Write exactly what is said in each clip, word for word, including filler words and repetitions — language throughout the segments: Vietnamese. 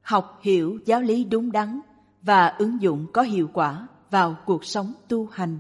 học hiểu giáo lý đúng đắn và ứng dụng có hiệu quả vào cuộc sống tu hành.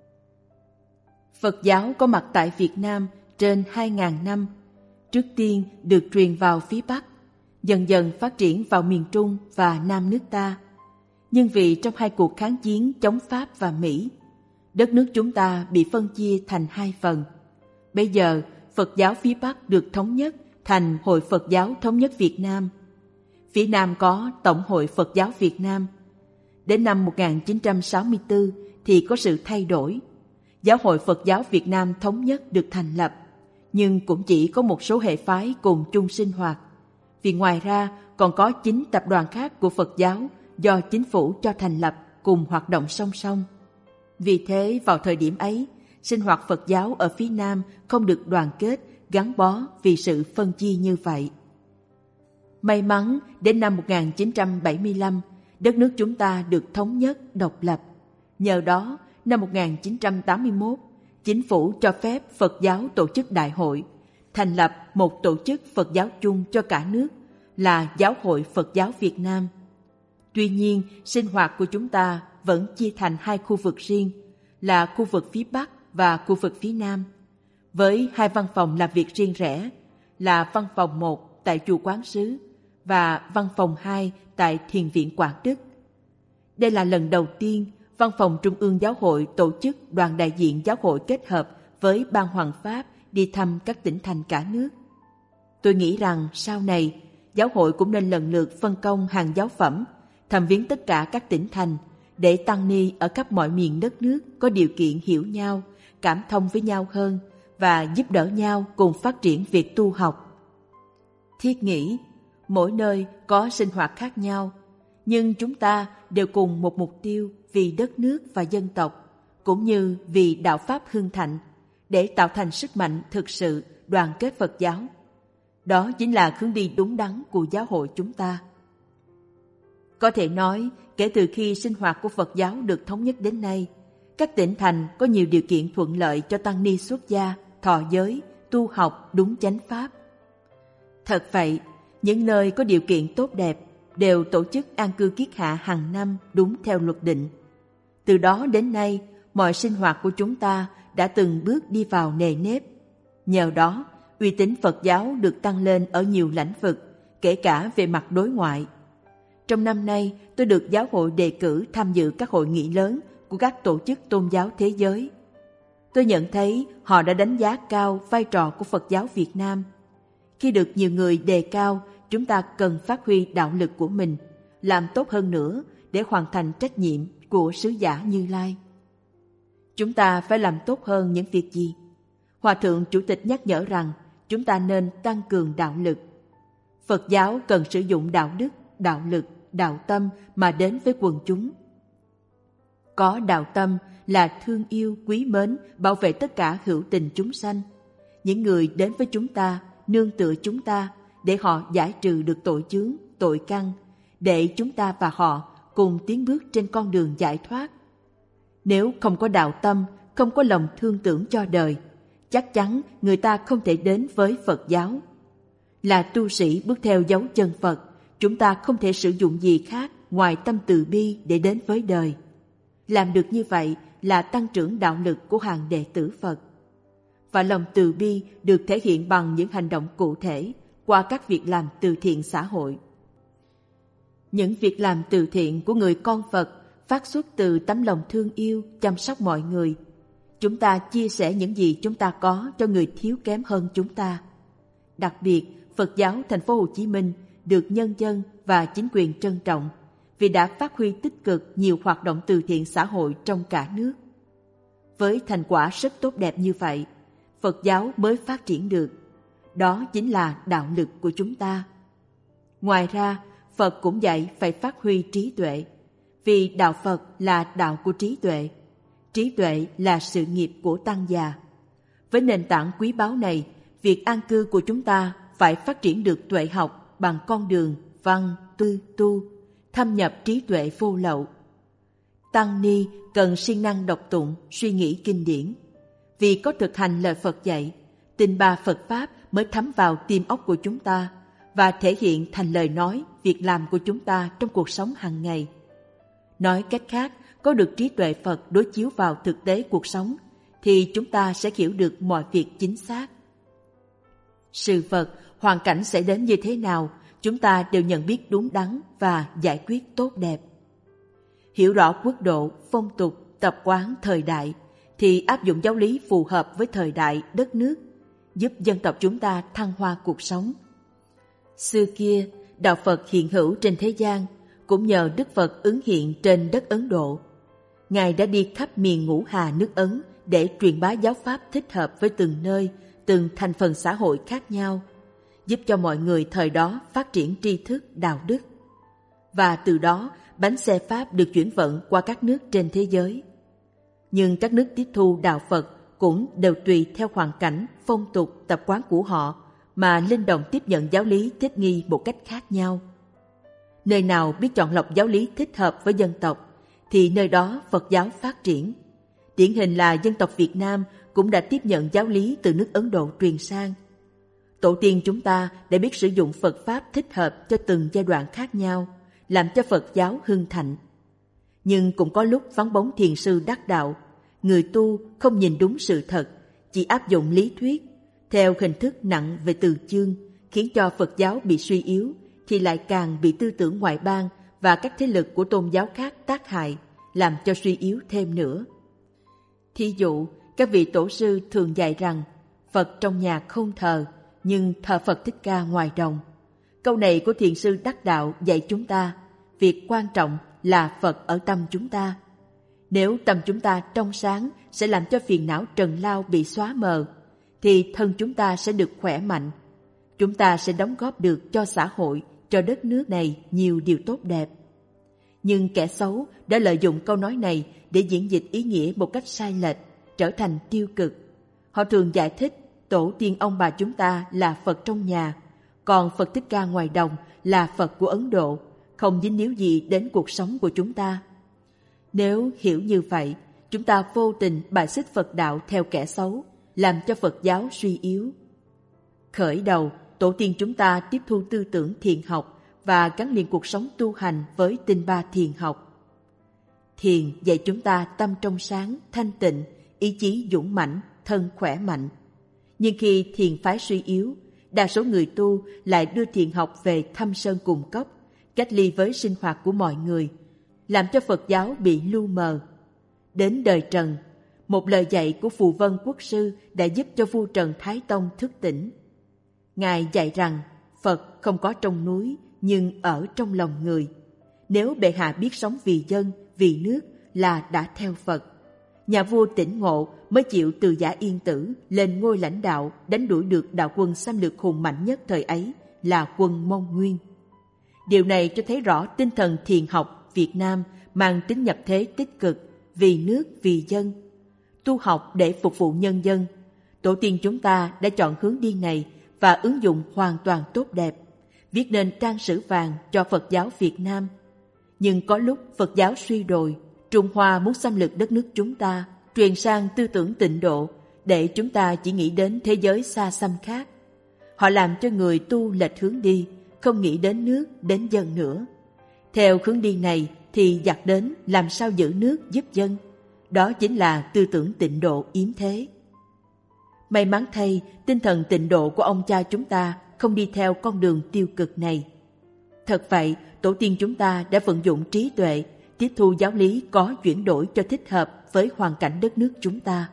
Phật giáo có mặt tại Việt Nam trên hai nghìn năm, trước tiên được truyền vào phía Bắc, dần dần phát triển vào miền Trung và Nam nước ta. Nhưng vì trong hai cuộc kháng chiến chống Pháp và Mỹ, đất nước chúng ta bị phân chia thành hai phần. Bây giờ, Phật giáo phía Bắc được thống nhất thành Hội Phật giáo Thống nhất Việt Nam. Phía Nam có Tổng hội Phật giáo Việt Nam. Đến năm một nghìn chín trăm sáu mươi tư thì có sự thay đổi. Giáo hội Phật giáo Việt Nam Thống nhất được thành lập, nhưng cũng chỉ có một số hệ phái cùng chung sinh hoạt. Vì ngoài ra còn có chín tập đoàn khác của Phật giáo do chính phủ cho thành lập cùng hoạt động song song. Vì thế vào thời điểm ấy, sinh hoạt Phật giáo ở phía Nam không được đoàn kết, gắn bó vì sự phân chia như vậy. May mắn đến năm một nghìn chín trăm bảy mươi lăm, đất nước chúng ta được thống nhất, độc lập. Nhờ đó, năm một nghìn chín trăm tám mươi mốt, chính phủ cho phép Phật giáo tổ chức đại hội, thành lập một tổ chức Phật giáo chung cho cả nước là Giáo hội Phật giáo Việt Nam. Tuy nhiên, sinh hoạt của chúng ta vẫn chia thành hai khu vực riêng là khu vực phía Bắc và khu vực phía Nam, với hai văn phòng làm việc riêng rẽ là văn phòng một tại chùa Quán Sứ và văn phòng hai tại Thiền viện Quảng Đức. Đây là lần đầu tiên Văn phòng Trung ương Giáo hội tổ chức đoàn đại diện giáo hội kết hợp với Ban Hoằng Pháp đi thăm các tỉnh thành cả nước. Tôi nghĩ rằng sau này, giáo hội cũng nên lần lượt phân công hàng giáo phẩm, thăm viếng tất cả các tỉnh thành, để tăng ni ở khắp mọi miền đất nước có điều kiện hiểu nhau, cảm thông với nhau hơn và giúp đỡ nhau cùng phát triển việc tu học. Thiết nghĩ, mỗi nơi có sinh hoạt khác nhau, nhưng chúng ta đều cùng một mục tiêu vì đất nước và dân tộc, cũng như vì đạo Pháp hưng thịnh, để tạo thành sức mạnh thực sự đoàn kết Phật giáo. Đó chính là hướng đi đúng đắn của giáo hội chúng ta. Có thể nói, kể từ khi sinh hoạt của Phật giáo được thống nhất đến nay, các tỉnh thành có nhiều điều kiện thuận lợi cho tăng ni xuất gia, thọ giới, tu học đúng chánh Pháp. Thật vậy, những nơi có điều kiện tốt đẹp đều tổ chức an cư kiết hạ hàng năm đúng theo luật định. Từ đó đến nay, mọi sinh hoạt của chúng ta đã từng bước đi vào nề nếp. Nhờ đó, uy tín Phật giáo được tăng lên ở nhiều lĩnh vực, kể cả về mặt đối ngoại. Trong năm nay, tôi được giáo hội đề cử tham dự các hội nghị lớn của các tổ chức tôn giáo thế giới. Tôi nhận thấy họ đã đánh giá cao vai trò của Phật giáo Việt Nam. Khi được nhiều người đề cao, chúng ta cần phát huy đạo lực của mình, làm tốt hơn nữa để hoàn thành trách nhiệm của sứ giả Như Lai. Chúng ta phải làm tốt hơn những việc gì? Hòa thượng Chủ tịch nhắc nhở rằng chúng ta nên tăng cường đạo lực. Phật giáo cần sử dụng đạo đức, đạo lực, đạo tâm mà đến với quần chúng. Có đạo tâm là thương yêu, quý mến, bảo vệ tất cả hữu tình chúng sanh. Những người đến với chúng ta, nương tựa chúng ta, để họ giải trừ được tội chướng, tội căn, để chúng ta và họ cùng tiến bước trên con đường giải thoát. Nếu không có đạo tâm, không có lòng thương tưởng cho đời, chắc chắn người ta không thể đến với Phật giáo. Là tu sĩ bước theo dấu chân Phật, chúng ta không thể sử dụng gì khác ngoài tâm từ bi để đến với đời. Làm được như vậy là tăng trưởng đạo lực của hàng đệ tử Phật. Và lòng từ bi được thể hiện bằng những hành động cụ thể qua các việc làm từ thiện xã hội. Những việc làm từ thiện của người con Phật phát xuất từ tấm lòng thương yêu, chăm sóc mọi người. Chúng ta chia sẻ những gì chúng ta có cho người thiếu kém hơn chúng ta. Đặc biệt, Phật giáo Thành phố Hồ Chí Minh được nhân dân và chính quyền trân trọng vì đã phát huy tích cực nhiều hoạt động từ thiện xã hội trong cả nước. Với thành quả rất tốt đẹp như vậy, Phật giáo mới phát triển được. Đó chính là đạo lực của chúng ta. Ngoài ra, Phật cũng dạy phải phát huy trí tuệ, vì đạo Phật là đạo của trí tuệ. Trí tuệ là sự nghiệp của tăng già. Với nền tảng quý báu này, việc an cư của chúng ta phải phát triển được tuệ học bằng con đường văn, tư, tu, thâm nhập trí tuệ vô lậu. Tăng ni cần siêng năng đọc tụng, suy nghĩ kinh điển. Vì có thực hành lời Phật dạy, tinh ba Phật Pháp mới thấm vào tim óc của chúng ta và thể hiện thành lời nói việc làm của chúng ta trong cuộc sống hàng ngày. Nói cách khác, có được trí tuệ Phật đối chiếu vào thực tế cuộc sống, thì chúng ta sẽ hiểu được mọi việc chính xác. Sự vật, hoàn cảnh sẽ đến như thế nào, chúng ta đều nhận biết đúng đắn và giải quyết tốt đẹp. Hiểu rõ quốc độ, phong tục, tập quán thời đại, thì áp dụng giáo lý phù hợp với thời đại, đất nước, giúp dân tộc chúng ta thăng hoa cuộc sống. Xưa kia, đạo Phật hiện hữu trên thế gian, cũng nhờ Đức Phật ứng hiện trên đất Ấn Độ. Ngài đã đi khắp miền Ngũ Hà nước Ấn để truyền bá giáo pháp thích hợp với từng nơi, từng thành phần xã hội khác nhau, giúp cho mọi người thời đó phát triển tri thức, đạo đức. Và từ đó, bánh xe Pháp được chuyển vận qua các nước trên thế giới. Nhưng các nước tiếp thu đạo Phật cũng đều tùy theo hoàn cảnh, phong tục, tập quán của họ mà linh động tiếp nhận giáo lý thích nghi một cách khác nhau. Nơi nào biết chọn lọc giáo lý thích hợp với dân tộc, thì nơi đó Phật giáo phát triển. Điển hình là dân tộc Việt Nam cũng đã tiếp nhận giáo lý từ nước Ấn Độ truyền sang. Tổ tiên chúng ta đã biết sử dụng Phật Pháp thích hợp cho từng giai đoạn khác nhau, làm cho Phật giáo hưng thịnh. Nhưng cũng có lúc vắng bóng thiền sư đắc đạo, người tu không nhìn đúng sự thật, chỉ áp dụng lý thuyết, theo hình thức nặng về từ chương, khiến cho Phật giáo bị suy yếu, thì lại càng bị tư tưởng ngoại bang và các thế lực của tôn giáo khác tác hại, làm cho suy yếu thêm nữa. Thí dụ, các vị tổ sư thường dạy rằng Phật trong nhà không thờ, nhưng thờ Phật Thích Ca ngoài đồng. Câu này của thiền sư đắc đạo dạy chúng ta, việc quan trọng là Phật ở tâm chúng ta. Nếu tâm chúng ta trong sáng sẽ làm cho phiền não trần lao bị xóa mờ, thì thân chúng ta sẽ được khỏe mạnh. Chúng ta sẽ đóng góp được cho xã hội, cho đất nước này nhiều điều tốt đẹp. Nhưng kẻ xấu đã lợi dụng câu nói này để diễn dịch ý nghĩa một cách sai lệch, trở thành tiêu cực. Họ thường giải thích tổ tiên ông bà chúng ta là Phật trong nhà, còn Phật Thích Ca ngoài đồng là Phật của Ấn Độ, không dính líu gì đến cuộc sống của chúng ta. Nếu hiểu như vậy, chúng ta vô tình bài xích Phật đạo theo kẻ xấu, làm cho Phật giáo suy yếu. Khởi đầu, tổ tiên chúng ta tiếp thu tư tưởng thiền học và gắn liền cuộc sống tu hành với tinh ba thiền học. Thiền dạy chúng ta tâm trong sáng, thanh tịnh, ý chí dũng mãnh, thân khỏe mạnh. Nhưng khi thiền phái suy yếu, đa số người tu lại đưa thiền học về thăm sơn cùng cốc, cách ly với sinh hoạt của mọi người, làm cho Phật giáo bị lu mờ. Đến đời Trần, một lời dạy của Phù Vân Quốc sư đã giúp cho vua Trần Thái Tông thức tỉnh. Ngài dạy rằng Phật không có trong núi nhưng ở trong lòng người. Nếu bệ hạ biết sống vì dân, vì nước là đã theo Phật. Nhà vua tỉnh ngộ mới chịu từ giả yên tử lên ngôi lãnh đạo, đánh đuổi được đạo quân xâm lược hùng mạnh nhất thời ấy là quân Mông Nguyên. Điều này cho thấy rõ tinh thần thiền học Việt Nam mang tính nhập thế tích cực, vì nước, vì dân. Tu học để phục vụ nhân dân. Tổ tiên chúng ta đã chọn hướng đi này và ứng dụng hoàn toàn tốt đẹp, viết nên trang sử vàng cho Phật giáo Việt Nam. Nhưng có lúc Phật giáo suy đồi, Trung Hoa muốn xâm lược đất nước chúng ta, truyền sang tư tưởng tịnh độ, để chúng ta chỉ nghĩ đến thế giới xa xăm khác. Họ làm cho người tu lệch hướng đi, không nghĩ đến nước, đến dân nữa. Theo hướng đi này thì giặc đến làm sao giữ nước giúp dân. Đó chính là tư tưởng tịnh độ yếm thế. May mắn thay, tinh thần tịnh độ của ông cha chúng ta không đi theo con đường tiêu cực này. Thật vậy, tổ tiên chúng ta đã vận dụng trí tuệ, tiếp thu giáo lý có chuyển đổi cho thích hợp với hoàn cảnh đất nước chúng ta.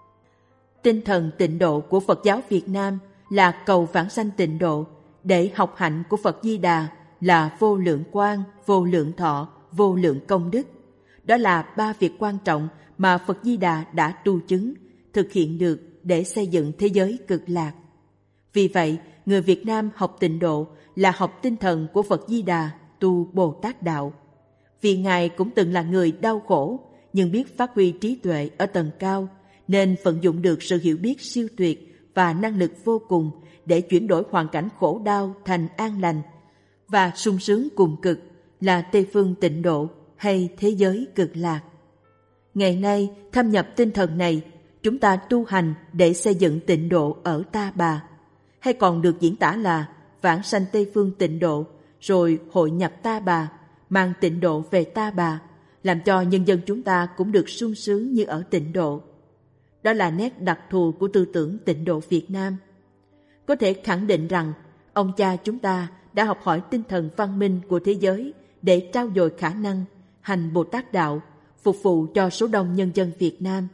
Tinh thần tịnh độ của Phật giáo Việt Nam là cầu vãng sanh tịnh độ, để học hạnh của Phật Di Đà là vô lượng quang, vô lượng thọ, vô lượng công đức. Đó là ba việc quan trọng mà Phật Di Đà đã tu chứng, thực hiện được để xây dựng thế giới cực lạc. Vì vậy, người Việt Nam học tịnh độ là học tinh thần của Phật Di Đà, tu Bồ Tát đạo. Vì Ngài cũng từng là người đau khổ, nhưng biết phát huy trí tuệ ở tầng cao, nên vận dụng được sự hiểu biết siêu tuyệt và năng lực vô cùng để chuyển đổi hoàn cảnh khổ đau thành an lành và sung sướng cùng cực, là Tây phương tịnh độ hay thế giới cực lạc. Ngày nay, thâm nhập tinh thần này, chúng ta tu hành để xây dựng tịnh độ ở Ta Bà, hay còn được diễn tả là vãng sanh Tây phương tịnh độ, rồi hội nhập Ta Bà, mang tịnh độ về Ta Bà, làm cho nhân dân chúng ta cũng được sung sướng như ở tịnh độ. Đó là nét đặc thù của tư tưởng tịnh độ Việt Nam. Có thể khẳng định rằng ông cha chúng ta đã học hỏi tinh thần văn minh của thế giới để trau dồi khả năng hành Bồ Tát đạo, phục vụ cho số đông nhân dân Việt Nam.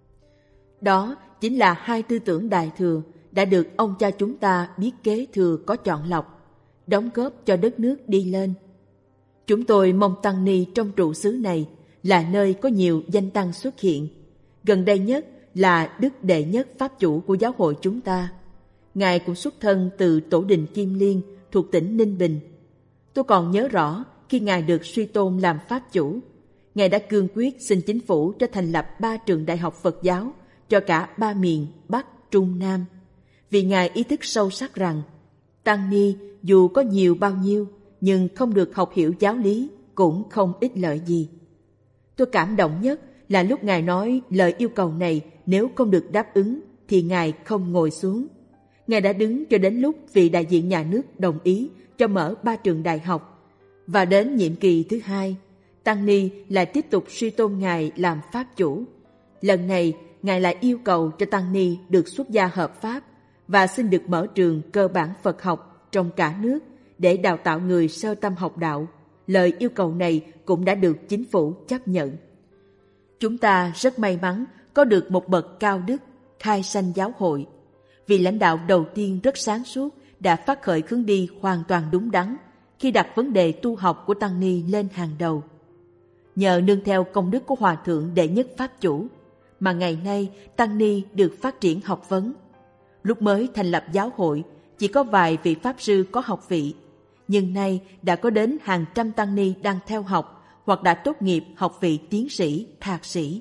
Đó chính là hai tư tưởng Đại Thừa đã được ông cha chúng ta biết kế thừa có chọn lọc, đóng góp cho đất nước đi lên. Chúng tôi mong tăng ni trong trụ xứ này là nơi có nhiều danh tăng xuất hiện. Gần đây nhất là Đức Đệ Nhất Pháp Chủ của giáo hội chúng ta. Ngài cũng xuất thân từ Tổ đình Kim Liên thuộc tỉnh Ninh Bình. Tôi còn nhớ rõ khi Ngài được suy tôn làm Pháp Chủ, Ngài đã cương quyết xin chính phủ cho thành lập ba trường đại học Phật giáo cho cả ba miền Bắc, Trung, Nam. Vì Ngài ý thức sâu sắc rằng tăng ni dù có nhiều bao nhiêu nhưng không được học hiểu giáo lý cũng không ích lợi gì. Tôi cảm động nhất là lúc Ngài nói lời yêu cầu này nếu không được đáp ứng thì Ngài không ngồi xuống. Ngài đã đứng cho đến lúc vị đại diện nhà nước đồng ý cho mở ba trường đại học. Và đến nhiệm kỳ thứ hai, tăng ni lại tiếp tục suy tôn Ngài làm Pháp Chủ. Lần này, Ngài lại yêu cầu cho tăng ni được xuất gia hợp pháp và xin được mở trường cơ bản Phật học trong cả nước để đào tạo người sơ tâm học đạo. Lời yêu cầu này cũng đã được chính phủ chấp nhận. Chúng ta rất may mắn có được một bậc cao đức, khai sanh giáo hội. Vị lãnh đạo đầu tiên rất sáng suốt đã phát khởi hướng đi hoàn toàn đúng đắn khi đặt vấn đề tu học của tăng ni lên hàng đầu. Nhờ nương theo công đức của Hòa Thượng Đệ Nhất Pháp Chủ mà ngày nay tăng ni được phát triển học vấn. Lúc mới thành lập giáo hội chỉ có vài vị Pháp Sư có học vị, nhưng nay đã có đến hàng trăm tăng ni đang theo học hoặc đã tốt nghiệp học vị tiến sĩ, thạc sĩ.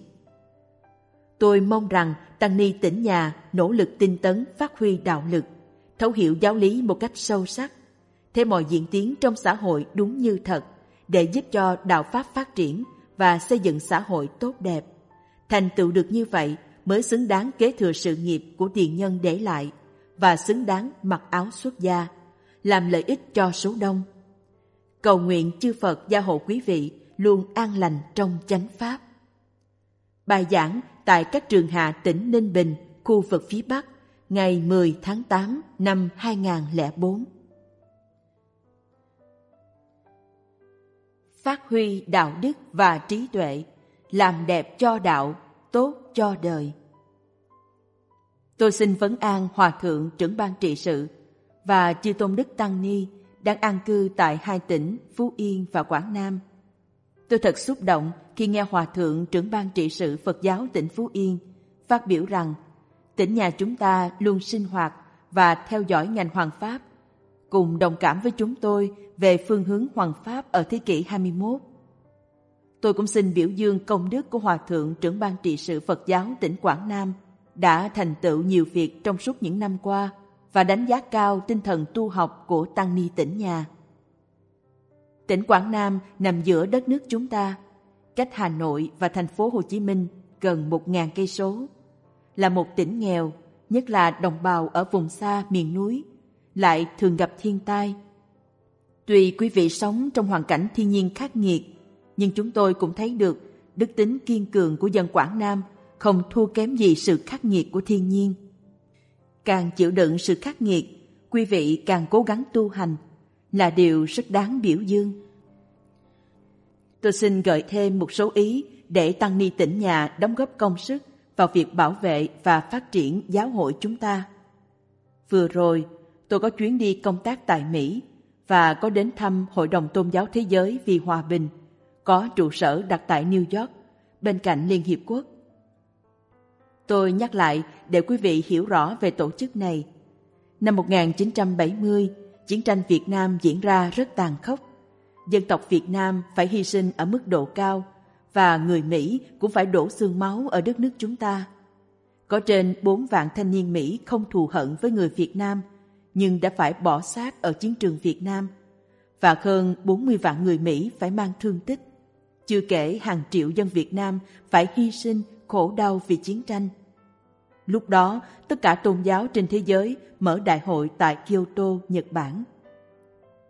Tôi mong rằng tăng ni tỉnh nhà nỗ lực tinh tấn phát huy đạo lực, thấu hiểu giáo lý một cách sâu sắc, thế mọi diễn tiến trong xã hội đúng như thật để giúp cho đạo Pháp phát triển và xây dựng xã hội tốt đẹp. Thành tựu được như vậy mới xứng đáng kế thừa sự nghiệp của tiền nhân để lại và xứng đáng mặc áo xuất gia, làm lợi ích cho số đông. Cầu nguyện chư Phật gia hộ quý vị luôn an lành trong chánh Pháp. Bài giảng tại các trường hạ tỉnh Ninh Bình, khu vực phía Bắc, ngày mười tháng tám năm hai nghìn không trăm lẻ bốn. Phát huy đạo đức và trí tuệ, làm đẹp cho đạo, tốt cho đời. Tôi xin vấn an Hòa Thượng trưởng ban trị sự và chư tôn đức tăng ni đang an cư tại hai tỉnh Phú Yên và Quảng Nam. Tôi thật xúc động khi nghe Hòa Thượng trưởng ban trị sự Phật giáo tỉnh Phú Yên phát biểu rằng tỉnh nhà chúng ta luôn sinh hoạt và theo dõi ngành Hoằng Pháp, cùng đồng cảm với chúng tôi về phương hướng Hoằng Pháp ở thế kỷ hai mươi mốt. Tôi cũng xin biểu dương công đức của Hòa Thượng trưởng ban trị sự Phật giáo tỉnh Quảng Nam đã thành tựu nhiều việc trong suốt những năm qua và đánh giá cao tinh thần tu học của tăng ni tỉnh nhà. Tỉnh Quảng Nam nằm giữa đất nước chúng ta, cách Hà Nội và thành phố Hồ Chí Minh gần một nghìn cây số, là một tỉnh nghèo, nhất là đồng bào ở vùng xa miền núi, lại thường gặp thiên tai. Tuy quý vị sống trong hoàn cảnh thiên nhiên khắc nghiệt, nhưng chúng tôi cũng thấy được đức tính kiên cường của dân Quảng Nam không thua kém gì sự khắc nghiệt của thiên nhiên. Càng chịu đựng sự khắc nghiệt, quý vị càng cố gắng tu hành, là điều rất đáng biểu dương. Tôi xin gợi thêm một số ý để tăng ni tỉnh nhà đóng góp công sức vào việc bảo vệ và phát triển giáo hội chúng ta. Vừa rồi, tôi có chuyến đi công tác tại Mỹ và có đến thăm Hội đồng Tôn giáo Thế giới vì Hòa bình, có trụ sở đặt tại New York, bên cạnh Liên Hiệp Quốc. Tôi nhắc lại để quý vị hiểu rõ về tổ chức này. Năm một nghìn chín trăm bảy mươi, chiến tranh Việt Nam diễn ra rất tàn khốc. Dân tộc Việt Nam phải hy sinh ở mức độ cao và người Mỹ cũng phải đổ xương máu ở đất nước chúng ta. Có trên bốn vạn thanh niên Mỹ không thù hận với người Việt Nam, nhưng đã phải bỏ xác ở chiến trường Việt Nam, và hơn bốn mươi vạn người Mỹ phải mang thương tích. Chưa kể hàng triệu dân Việt Nam phải hy sinh, khổ đau vì chiến tranh. Lúc đó, tất cả tôn giáo trên thế giới mở đại hội tại Kyoto, Nhật Bản.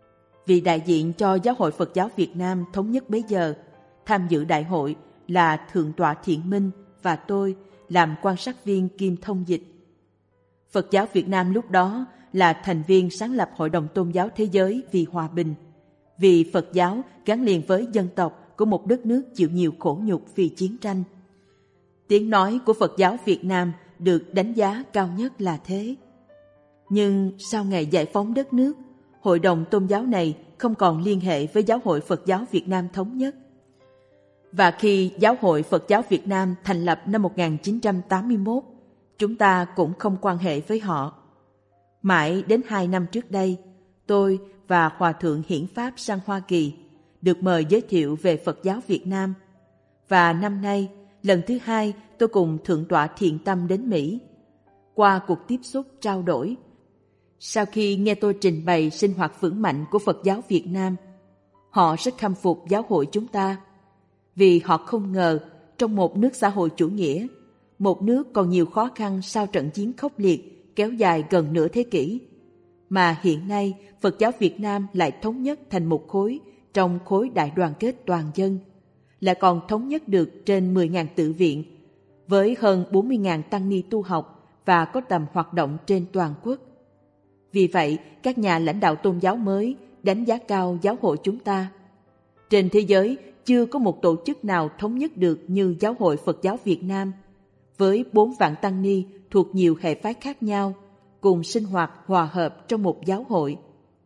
Vị đại diện cho Giáo hội Phật giáo Việt Nam thống nhất bấy giờ tham dự đại hội là Thượng tọa Thiện Minh và tôi làm quan sát viên kiêm thông dịch. Phật giáo Việt Nam lúc đó là thành viên sáng lập Hội đồng Tôn giáo Thế giới vì hòa bình, vì Phật giáo gắn liền với dân tộc của một đất nước chịu nhiều khổ nhục vì chiến tranh. Tiếng nói của Phật giáo Việt Nam được đánh giá cao nhất là thế. Nhưng sau ngày giải phóng đất nước, Hội đồng Tôn giáo này không còn liên hệ với Giáo hội Phật giáo Việt Nam thống nhất. Và khi Giáo hội Phật giáo Việt Nam thành lập năm một nghìn chín trăm tám mươi mốt, chúng ta cũng không quan hệ với họ. Mãi đến hai năm trước đây, tôi và Hòa thượng Hiển Pháp sang Hoa Kỳ được mời giới thiệu về Phật giáo Việt Nam. Và năm nay, lần thứ hai tôi cùng Thượng tọa Thiện Tâm đến Mỹ. Qua cuộc tiếp xúc trao đổi, sau khi nghe tôi trình bày sinh hoạt vững mạnh của Phật giáo Việt Nam, họ rất khâm phục giáo hội chúng ta, vì họ không ngờ trong một nước xã hội chủ nghĩa, một nước còn nhiều khó khăn sau trận chiến khốc liệt kéo dài gần nửa thế kỷ, mà hiện nay Phật giáo Việt Nam lại thống nhất thành một khối trong khối đại đoàn kết toàn dân, lại còn thống nhất được trên mười nghìn tự viện, với hơn bốn mươi nghìn tăng ni tu học và có tầm hoạt động trên toàn quốc. Vì vậy, các nhà lãnh đạo tôn giáo mới đánh giá cao giáo hội chúng ta. Trên thế giới, chưa có một tổ chức nào thống nhất được như Giáo hội Phật giáo Việt Nam, với bốn vạn tăng ni thuộc nhiều hệ phái khác nhau, cùng sinh hoạt hòa hợp trong một giáo hội.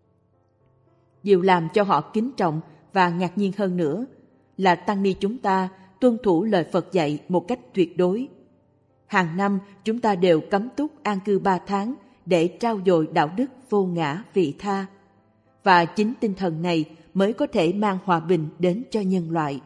Điều làm cho họ kính trọng và ngạc nhiên hơn nữa là tăng ni chúng ta tuân thủ lời Phật dạy một cách tuyệt đối. Hàng năm chúng ta đều cấm túc an cư ba tháng để trau dồi đạo đức vô ngã vị tha. Và chính tinh thần này mới có thể mang hòa bình đến cho nhân loại.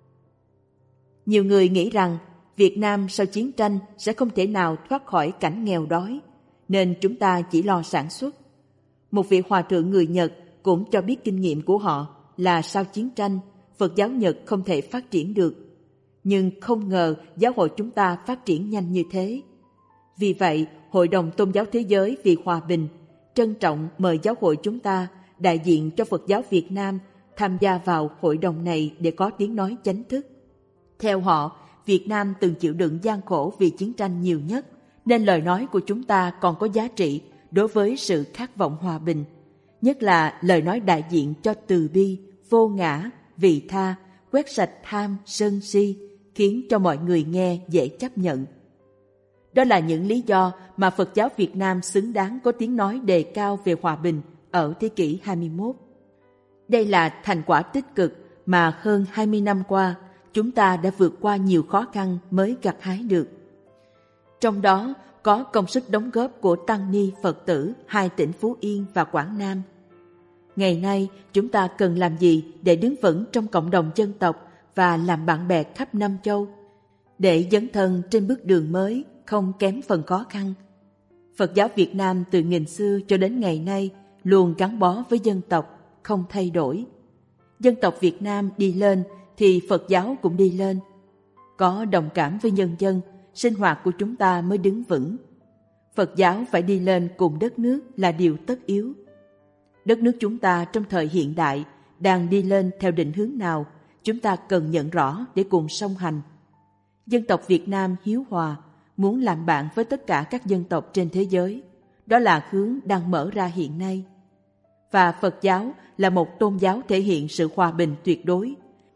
Nhiều người nghĩ rằng Việt Nam sau chiến tranh sẽ không thể nào thoát khỏi cảnh nghèo đói, nên chúng ta chỉ lo sản xuất. Một vị hòa thượng người Nhật cũng cho biết kinh nghiệm của họ là sau chiến tranh, Phật giáo Nhật không thể phát triển được. Nhưng không ngờ giáo hội chúng ta phát triển nhanh như thế. Vì vậy, Hội đồng Tôn giáo Thế giới vì hòa bình trân trọng mời giáo hội chúng ta đại diện cho Phật giáo Việt Nam tham gia vào hội đồng này để có tiếng nói chánh thức. Theo họ, Việt Nam từng chịu đựng gian khổ vì chiến tranh nhiều nhất, nên lời nói của chúng ta còn có giá trị đối với sự khát vọng hòa bình, nhất là lời nói đại diện cho từ bi, vô ngã, vị tha, quét sạch tham, sân si, khiến cho mọi người nghe dễ chấp nhận. Đó là những lý do mà Phật giáo Việt Nam xứng đáng có tiếng nói đề cao về hòa bình ở thế kỷ hai mươi mốt. Đây là thành quả tích cực mà hơn hai mươi năm qua chúng ta đã vượt qua nhiều khó khăn mới gặt hái được. Trong đó có công sức đóng góp của tăng ni Phật tử hai tỉnh Phú Yên và Quảng Nam. Ngày nay chúng ta cần làm gì để đứng vững trong cộng đồng dân tộc và làm bạn bè khắp năm châu, để dấn thân trên bước đường mới không kém phần khó khăn. Phật giáo Việt Nam từ nghìn xưa cho đến ngày nay luôn gắn bó với dân tộc, không thay đổi. Dân tộc Việt Nam đi lên thì Phật giáo cũng đi lên. Có đồng cảm với nhân dân, sinh hoạt của chúng ta mới đứng vững. Phật giáo phải đi lên cùng đất nước là điều tất yếu. Đất nước chúng ta trong thời hiện đại đang đi lên theo định hướng nào, chúng ta cần nhận rõ để cùng song hành. Dân tộc Việt Nam hiếu hòa, muốn làm bạn với tất cả các dân tộc trên thế giới. Đó là hướng đang mở ra hiện nay. Và Phật giáo là một tôn giáo thể hiện sự hòa bình tuyệt đối.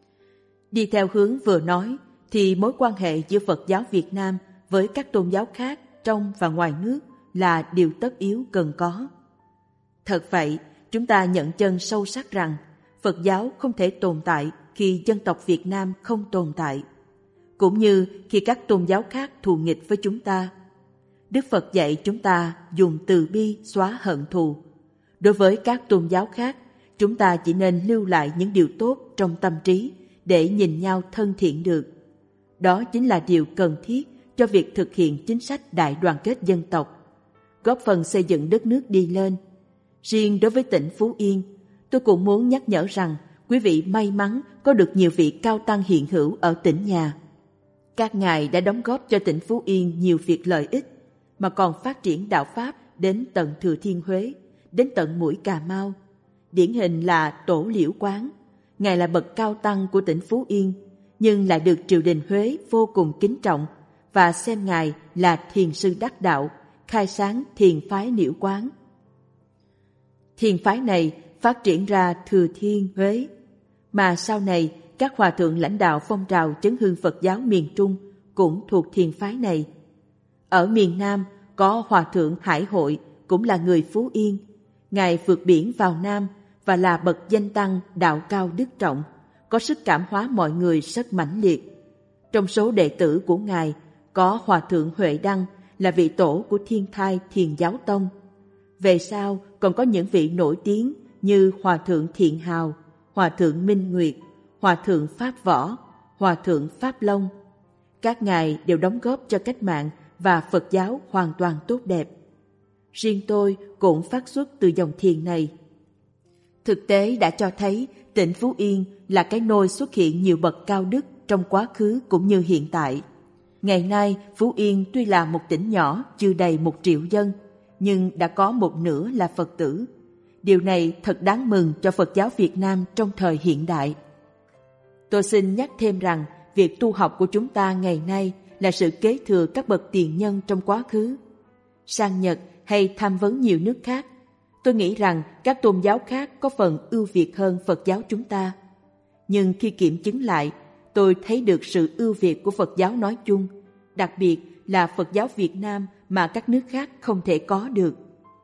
Đi theo hướng vừa nói thì mối quan hệ giữa Phật giáo Việt Nam với các tôn giáo khác trong và ngoài nước là điều tất yếu cần có. Thật vậy, chúng ta nhận chân sâu sắc rằng Phật giáo không thể tồn tại khi dân tộc Việt Nam không tồn tại, cũng như khi các tôn giáo khác thù nghịch với chúng ta. Đức Phật dạy chúng ta dùng từ bi xóa hận thù. Đối với các tôn giáo khác, chúng ta chỉ nên lưu lại những điều tốt trong tâm trí để nhìn nhau thân thiện được. Đó chính là điều cần thiết cho việc thực hiện chính sách đại đoàn kết dân tộc, góp phần xây dựng đất nước đi lên. Riêng đối với tỉnh Phú Yên, tôi cũng muốn nhắc nhở rằng quý vị may mắn có được nhiều vị cao tăng hiện hữu ở tỉnh nhà. Các ngài đã đóng góp cho tỉnh Phú Yên nhiều việc lợi ích, mà còn phát triển đạo Pháp đến tận Thừa Thiên Huế, đến tận mũi Cà Mau. Điển hình là Tổ Liễu Quán. Ngài là bậc cao tăng của tỉnh Phú Yên, nhưng lại được triều đình Huế vô cùng kính trọng và xem Ngài là thiền sư đắc đạo, khai sáng thiền phái Liễu Quán. Thiền phái này phát triển ra Thừa Thiên, Huế, mà sau này các hòa thượng lãnh đạo phong trào chấn hưng Phật giáo miền Trung cũng thuộc thiền phái này. Ở miền Nam có hòa thượng Hải Hội, cũng là người Phú Yên. Ngài vượt biển vào Nam và là bậc danh tăng đạo cao đức trọng, có sức cảm hóa mọi người rất mãnh liệt. Trong số đệ tử của Ngài có hòa thượng Huệ Đăng, là vị tổ của Thiên Thai Thiền Giáo Tông. Về sau còn có những vị nổi tiếng như hòa thượng Thiện Hào, hòa thượng Minh Nguyệt, hòa thượng Pháp Võ, hòa thượng Pháp Long. Các ngài đều đóng góp cho cách mạng và Phật giáo hoàn toàn tốt đẹp. Riêng tôi cũng phát xuất từ dòng thiền này. Thực tế đã cho thấy tỉnh Phú Yên là cái nôi xuất hiện nhiều bậc cao đức trong quá khứ cũng như hiện tại. Ngày nay, Phú Yên tuy là một tỉnh nhỏ chưa đầy một triệu dân, nhưng đã có một nửa là Phật tử. Điều này thật đáng mừng cho Phật giáo Việt Nam trong thời hiện đại. Tôi xin nhắc thêm rằng, việc tu học của chúng ta ngày nay là sự kế thừa các bậc tiền nhân trong quá khứ. Sang Nhật hay tham vấn nhiều nước khác, tôi nghĩ rằng các tôn giáo khác có phần ưu việt hơn Phật giáo chúng ta. Nhưng khi kiểm chứng lại, tôi thấy được sự ưu việt của Phật giáo nói chung, đặc biệt là Phật giáo Việt Nam mà các nước khác không thể có được.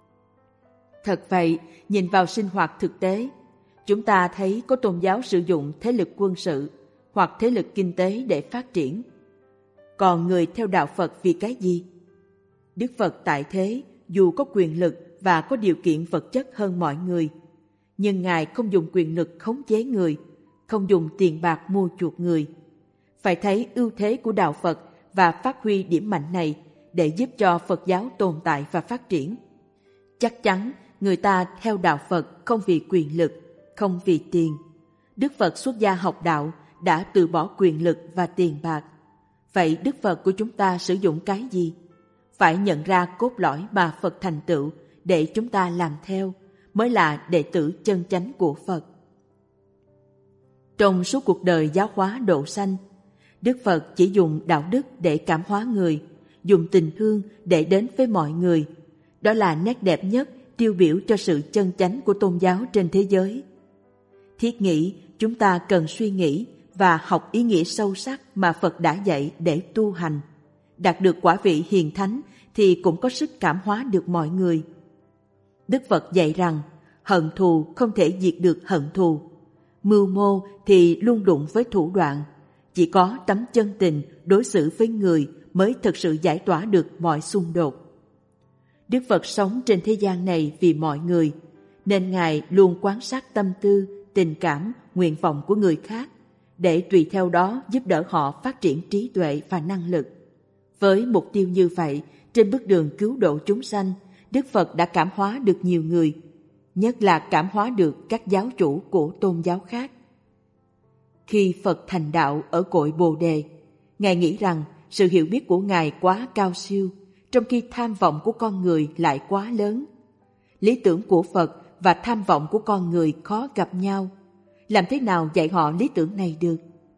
Thật vậy, nhìn vào sinh hoạt thực tế, chúng ta thấy có tôn giáo sử dụng thế lực quân sự hoặc thế lực kinh tế để phát triển. Còn người theo đạo Phật vì cái gì? Đức Phật tại thế dù có quyền lực và có điều kiện vật chất hơn mọi người, nhưng Ngài không dùng quyền lực khống chế người, không dùng tiền bạc mua chuộc người. Phải thấy ưu thế của đạo Phật và phát huy điểm mạnh này để giúp cho Phật giáo tồn tại và phát triển. Chắc chắn người ta theo đạo Phật không vì quyền lực, không vì tiền. Đức Phật xuất gia học đạo đã từ bỏ quyền lực và tiền bạc. Vậy Đức Phật của chúng ta sử dụng cái gì? Phải nhận ra cốt lõi mà Phật thành tựu để chúng ta làm theo, mới là đệ tử chân chánh của Phật. Trong suốt cuộc đời giáo hóa độ sanh, Đức Phật chỉ dùng đạo đức để cảm hóa người, dùng tình thương để đến với mọi người. Đó là nét đẹp nhất tiêu biểu cho sự chân chánh của tôn giáo trên thế giới. Thiết nghĩ chúng ta cần suy nghĩ và học ý nghĩa sâu sắc mà Phật đã dạy để tu hành. Đạt được quả vị hiền thánh thì cũng có sức cảm hóa được mọi người. Đức Phật dạy rằng hận thù không thể diệt được hận thù. Mưu mô thì luôn đụng với thủ đoạn. Chỉ có tấm chân tình đối xử với người mới thực sự giải tỏa được mọi xung đột. Đức Phật sống trên thế gian này vì mọi người, nên Ngài luôn quan sát tâm tư, tình cảm, nguyện vọng của người khác, để tùy theo đó giúp đỡ họ phát triển trí tuệ và năng lực. Với mục tiêu như vậy, trên bước đường cứu độ chúng sanh, Đức Phật đã cảm hóa được nhiều người, nhất là cảm hóa được các giáo chủ của tôn giáo khác. Khi Phật thành đạo ở cội Bồ Đề, Ngài nghĩ rằng sự hiểu biết của Ngài quá cao siêu, trong khi tham vọng của con người lại quá lớn. Lý tưởng của Phật và tham vọng của con người khó gặp nhau. Làm thế nào dạy họ lý tưởng này được?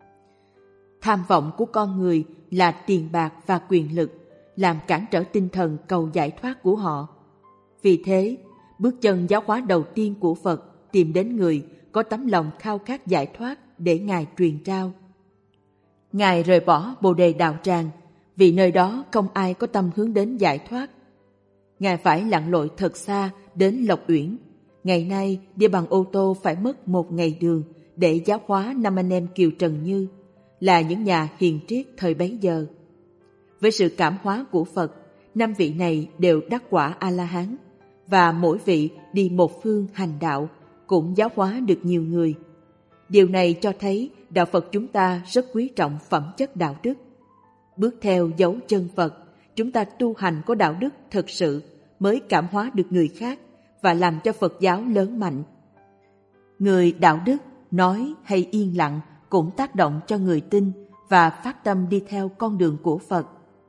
Tham vọng của con người là tiền bạc và quyền lực, làm cản trở tinh thần cầu giải thoát của họ. Vì thế, bước chân giáo hóa đầu tiên của Phật tìm đến người có tấm lòng khao khát giải thoát để Ngài truyền trao. Ngài rời bỏ Bồ Đề Đạo Tràng vì nơi đó không ai có tâm hướng đến giải thoát. Ngài phải lặn lội thật xa đến Lộc Uyển. Ngày nay đi bằng ô tô phải mất một ngày đường để giáo hóa năm anh em Kiều Trần Như, là những nhà hiền triết thời bấy giờ. Với sự cảm hóa của Phật, năm vị này đều đắc quả A-la-hán, và mỗi vị đi một phương hành đạo cũng giáo hóa được nhiều người. Điều này cho thấy đạo Phật chúng ta rất quý trọng phẩm chất đạo đức. Bước theo dấu chân Phật, chúng ta tu hành có đạo đức thực sự mới cảm hóa được người khác và làm cho Phật giáo lớn mạnh. Người đạo đức nói hay yên lặng cũng tác động cho người tin và phát tâm đi theo con đường của Phật.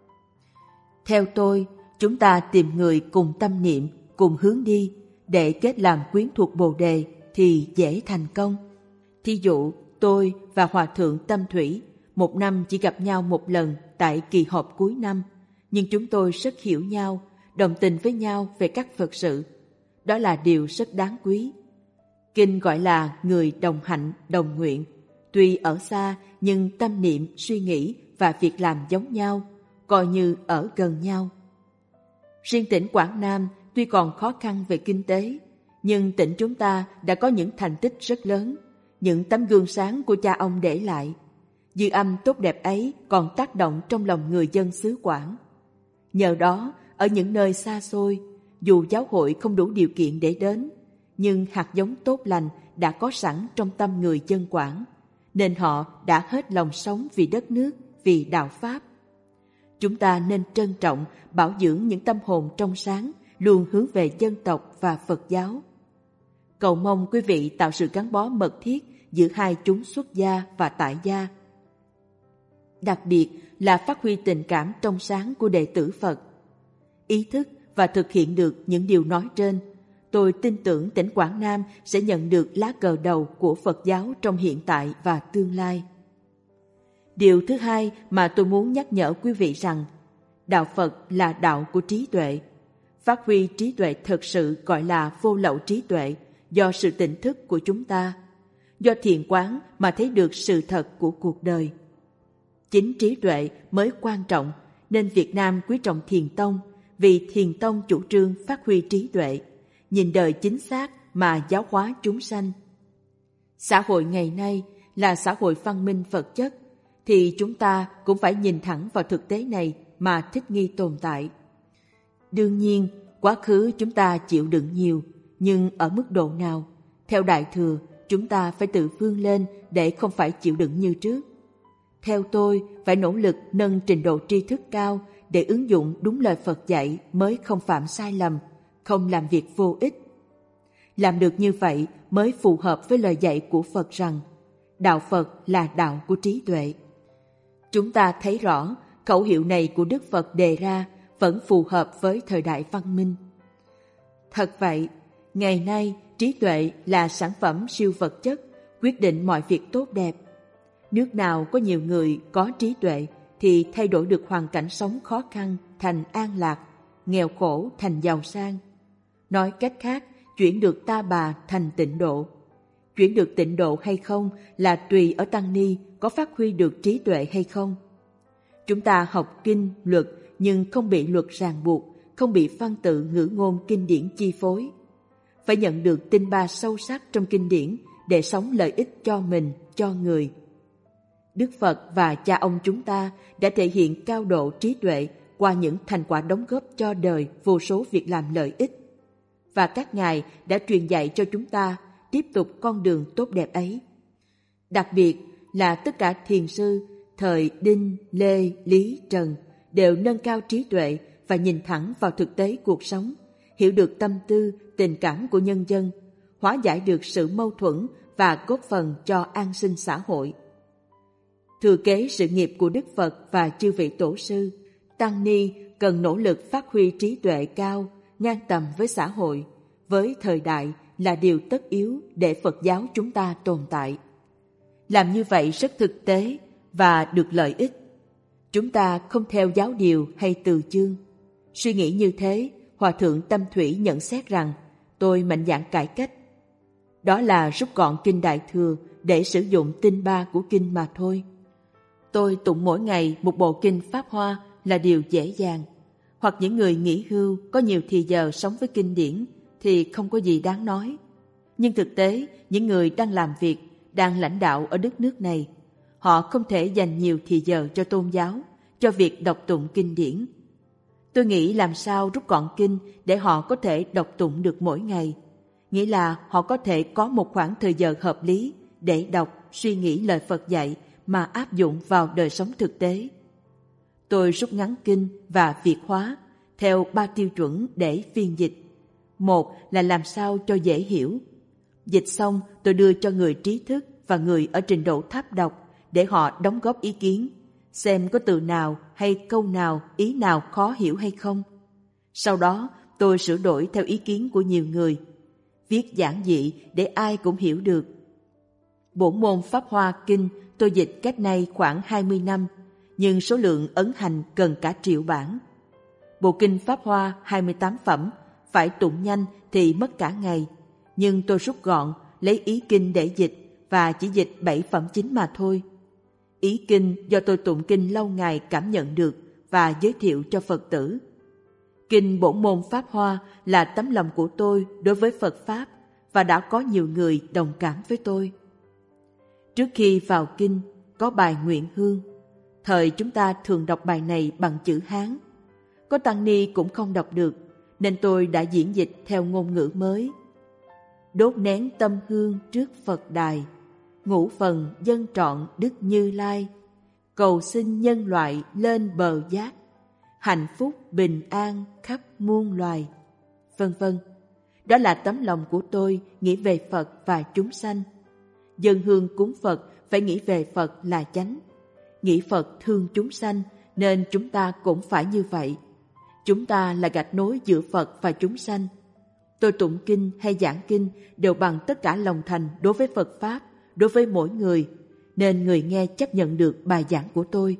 Theo tôi, chúng ta tìm người cùng tâm niệm, cùng hướng đi để kết làm quyến thuộc Bồ Đề, thì dễ thành công. Thí dụ, tôi và Hòa thượng Tâm Thủy một năm chỉ gặp nhau một lần tại kỳ họp cuối năm, nhưng chúng tôi rất hiểu nhau, đồng tình với nhau về các Phật sự. Đó là điều rất đáng quý. Kinh gọi là người đồng hạnh, đồng nguyện. Tuy ở xa nhưng tâm niệm, suy nghĩ và việc làm giống nhau, coi như ở gần nhau. Riêng tỉnh Quảng Nam tuy còn khó khăn về kinh tế, nhưng tỉnh chúng ta đã có những thành tích rất lớn, những tấm gương sáng của cha ông để lại. Dư âm tốt đẹp ấy còn tác động trong lòng người dân xứ Quảng. Nhờ đó, ở những nơi xa xôi, dù giáo hội không đủ điều kiện để đến, nhưng hạt giống tốt lành đã có sẵn trong tâm người dân Quảng, nên họ đã hết lòng sống vì đất nước, vì đạo Pháp. Chúng ta nên trân trọng, bảo dưỡng những tâm hồn trong sáng, luôn hướng về dân tộc và Phật giáo. Cầu mong quý vị tạo sự gắn bó mật thiết giữa hai chúng xuất gia và tại gia. Đặc biệt là phát huy tình cảm trong sáng của đệ tử Phật. Ý thức và thực hiện được những điều nói trên, tôi tin tưởng tỉnh Quảng Nam sẽ nhận được lá cờ đầu của Phật giáo trong hiện tại và tương lai. Điều thứ hai mà tôi muốn nhắc nhở quý vị rằng, đạo Phật là đạo của trí tuệ. Phát huy trí tuệ thực sự gọi là vô lậu trí tuệ, do sự tỉnh thức của chúng ta, do thiền quán mà thấy được sự thật của cuộc đời. Chính trí tuệ mới quan trọng, nên Việt Nam quý trọng Thiền Tông, vì Thiền Tông chủ trương phát huy trí tuệ, nhìn đời chính xác mà giáo hóa chúng sanh. Xã hội ngày nay là xã hội văn minh vật chất, thì chúng ta cũng phải nhìn thẳng vào thực tế này mà thích nghi tồn tại. Đương nhiên, quá khứ chúng ta chịu đựng nhiều, nhưng ở mức độ nào? Theo Đại Thừa, chúng ta phải tự vươn lên để không phải chịu đựng như trước. Theo tôi, phải nỗ lực nâng trình độ tri thức cao để ứng dụng đúng lời Phật dạy mới không phạm sai lầm, không làm việc vô ích. Làm được như vậy mới phù hợp với lời dạy của Phật rằng đạo Phật là đạo của trí tuệ. Chúng ta thấy rõ khẩu hiệu này của Đức Phật đề ra vẫn phù hợp với thời đại văn minh. Thật vậy, ngày nay trí tuệ là sản phẩm siêu vật chất, quyết định mọi việc tốt đẹp. Nước nào có nhiều người có trí tuệ thì thay đổi được hoàn cảnh sống khó khăn thành an lạc, nghèo khổ thành giàu sang. Nói cách khác, chuyển được ta bà thành tịnh độ. Chuyển được tịnh độ hay không là tùy ở tăng ni có phát huy được trí tuệ hay không. Chúng ta học kinh, luật nhưng không bị luật ràng buộc, không bị văn tự ngữ ngôn kinh điển chi phối. Phải nhận được tinh ba sâu sắc trong kinh điển để sống lợi ích cho mình, cho người. Đức Phật và cha ông chúng ta đã thể hiện cao độ trí tuệ qua những thành quả đóng góp cho đời vô số việc làm lợi ích. Và các ngài đã truyền dạy cho chúng ta tiếp tục con đường tốt đẹp ấy. Đặc biệt là tất cả thiền sư thời Đinh, Lê, Lý, Trần đều nâng cao trí tuệ và nhìn thẳng vào thực tế cuộc sống, hiểu được tâm tư, tình cảm của nhân dân, hóa giải được sự mâu thuẫn và góp phần cho an sinh xã hội. Thừa kế sự nghiệp của Đức Phật và chư vị tổ sư, tăng ni cần nỗ lực phát huy trí tuệ cao, ngang tầm với xã hội, với thời đại là điều tất yếu để Phật giáo chúng ta tồn tại. Làm như vậy rất thực tế và được lợi ích. Chúng ta không theo giáo điều hay từ chương. Suy nghĩ như thế, Hòa thượng Tâm Thủy nhận xét rằng tôi mạnh dạn cải cách. Đó là rút gọn kinh Đại Thừa để sử dụng tinh ba của kinh mà thôi. Tôi tụng mỗi ngày một bộ kinh Pháp Hoa là điều dễ dàng. Hoặc những người nghỉ hưu có nhiều thì giờ sống với kinh điển thì không có gì đáng nói. Nhưng thực tế, những người đang làm việc, đang lãnh đạo ở đất nước này, họ không thể dành nhiều thì giờ cho tôn giáo, cho việc đọc tụng kinh điển. Tôi nghĩ làm sao rút gọn kinh để họ có thể đọc tụng được mỗi ngày. Nghĩa là họ có thể có một khoảng thời giờ hợp lý để đọc, suy nghĩ lời Phật dạy mà áp dụng vào đời sống thực tế. Tôi rút ngắn kinh và Việt hóa theo ba tiêu chuẩn để phiên dịch. Một là làm sao cho dễ hiểu. Dịch xong tôi đưa cho người trí thức và người ở trình độ thấp đọc để họ đóng góp ý kiến, xem có từ nào hay câu nào, ý nào khó hiểu hay không. Sau đó tôi sửa đổi theo ý kiến của nhiều người. viết giản dị để ai cũng hiểu được. Bổn môn Pháp Hoa Kinh tôi dịch cách nay khoảng hai mươi năm, nhưng số lượng ấn hành cần cả triệu bản. Bộ kinh Pháp Hoa hai mươi tám phẩm, phải tụng nhanh thì mất cả ngày, nhưng tôi rút gọn, lấy ý kinh để dịch và chỉ dịch bảy phẩm chính mà thôi. Ý kinh do tôi tụng kinh lâu ngày cảm nhận được và giới thiệu cho Phật tử. Kinh bổn môn Pháp Hoa là tấm lòng của tôi đối với Phật Pháp và đã có nhiều người đồng cảm với tôi. Trước khi vào kinh, có bài Nguyện Hương. Thời chúng ta thường đọc bài này bằng chữ Hán. Có tăng ni cũng không đọc được, nên tôi đã diễn dịch theo ngôn ngữ mới. Đốt nén tâm hương trước Phật đài, ngũ phần dân trọn Đức Như Lai, cầu xin nhân loại lên bờ giác, hạnh phúc bình an khắp muôn loài, vân vân. Đó là tấm lòng của tôi nghĩ về Phật và chúng sanh. Dâng hương cúng Phật phải nghĩ về Phật là chánh. Nghĩ Phật thương chúng sanh nên chúng ta cũng phải như vậy. Chúng ta là gạch nối giữa Phật và chúng sanh. Tôi tụng kinh hay giảng kinh đều bằng tất cả lòng thành đối với Phật Pháp, đối với mỗi người, nên người nghe chấp nhận được bài giảng của tôi.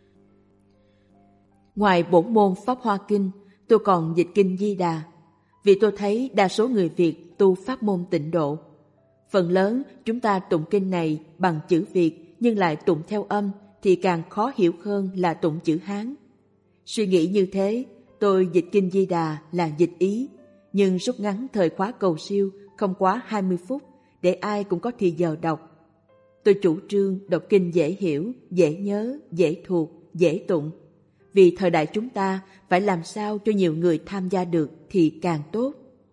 Ngoài bổn môn Pháp Hoa Kinh, tôi còn dịch kinh Di Đà, vì tôi thấy đa số người Việt tu pháp môn Tịnh Độ. Phần lớn chúng ta tụng kinh này bằng chữ Việt nhưng lại tụng theo âm thì càng khó hiểu hơn là tụng chữ Hán. Suy nghĩ như thế, tôi dịch kinh Di Đà là dịch ý, nhưng rút ngắn thời khóa cầu siêu không quá hai mươi phút để ai cũng có thì giờ đọc. Tôi chủ trương đọc kinh dễ hiểu, dễ nhớ, dễ thuộc, dễ tụng. Vì thời đại chúng ta phải làm sao cho nhiều người tham gia được thì càng tốt.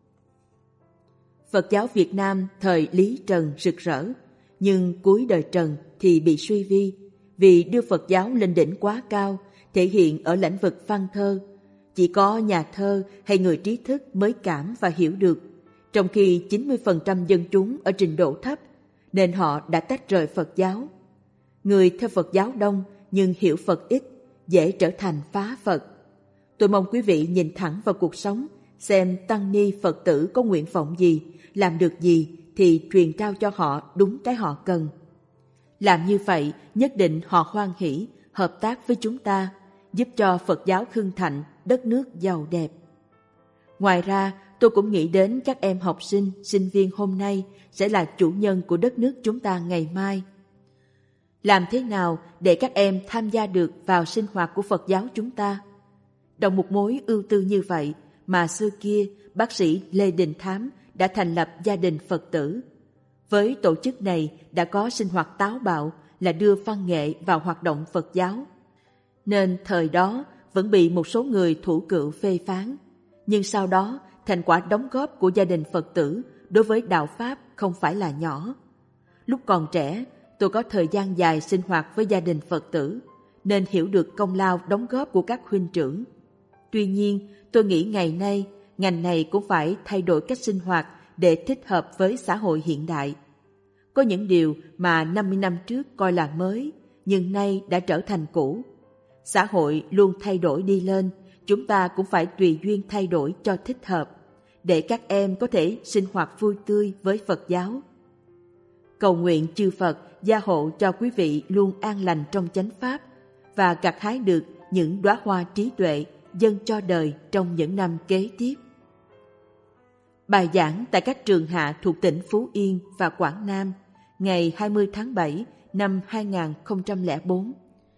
Phật giáo Việt Nam thời Lý Trần rực rỡ, nhưng cuối đời Trần thì bị suy vi, vì đưa Phật giáo lên đỉnh quá cao, thể hiện ở lĩnh vực văn thơ. Chỉ có nhà thơ hay người trí thức mới cảm và hiểu được, trong khi chín mươi phần trăm dân chúng ở trình độ thấp, nên họ đã tách rời Phật giáo. Người theo Phật giáo đông nhưng hiểu Phật ít, dễ trở thành phá Phật. Tôi mong quý vị nhìn thẳng vào cuộc sống, xem tăng ni Phật tử có nguyện vọng gì, làm được gì thì truyền trao cho họ đúng cái họ cần. Làm như vậy, nhất định họ hoan hỷ, hợp tác với chúng ta, giúp cho Phật giáo hưng thịnh, đất nước giàu đẹp. Ngoài ra, tôi cũng nghĩ đến các em học sinh, sinh viên hôm nay sẽ là chủ nhân của đất nước chúng ta ngày mai. Làm thế nào để các em tham gia được vào sinh hoạt của Phật giáo chúng ta? Đồng một mối ưu tư như vậy mà xưa kia bác sĩ Lê Đình Thám đã thành lập gia đình Phật tử. Với tổ chức này đã có sinh hoạt táo bạo là đưa văn nghệ vào hoạt động Phật giáo. Nên thời đó vẫn bị một số người thủ cựu phê phán. Nhưng sau đó thành quả đóng góp của gia đình Phật tử đối với đạo Pháp không phải là nhỏ. Lúc còn trẻ, tôi có thời gian dài sinh hoạt với gia đình Phật tử, nên hiểu được công lao đóng góp của các huynh trưởng. Tuy nhiên, tôi nghĩ ngày nay, ngành này cũng phải thay đổi cách sinh hoạt để thích hợp với xã hội hiện đại. Có những điều mà năm mươi năm trước coi là mới, nhưng nay đã trở thành cũ. Xã hội luôn thay đổi đi lên, chúng ta cũng phải tùy duyên thay đổi cho thích hợp, để các em có thể sinh hoạt vui tươi với Phật giáo. Cầu nguyện chư Phật gia hộ cho quý vị luôn an lành trong chánh pháp và gặt hái được những đóa hoa trí tuệ dâng cho đời trong những năm kế tiếp. Bài giảng tại các trường hạ thuộc tỉnh Phú Yên và Quảng Nam ngày hai mươi tháng bảy năm hai nghìn không trăm lẻ bốn.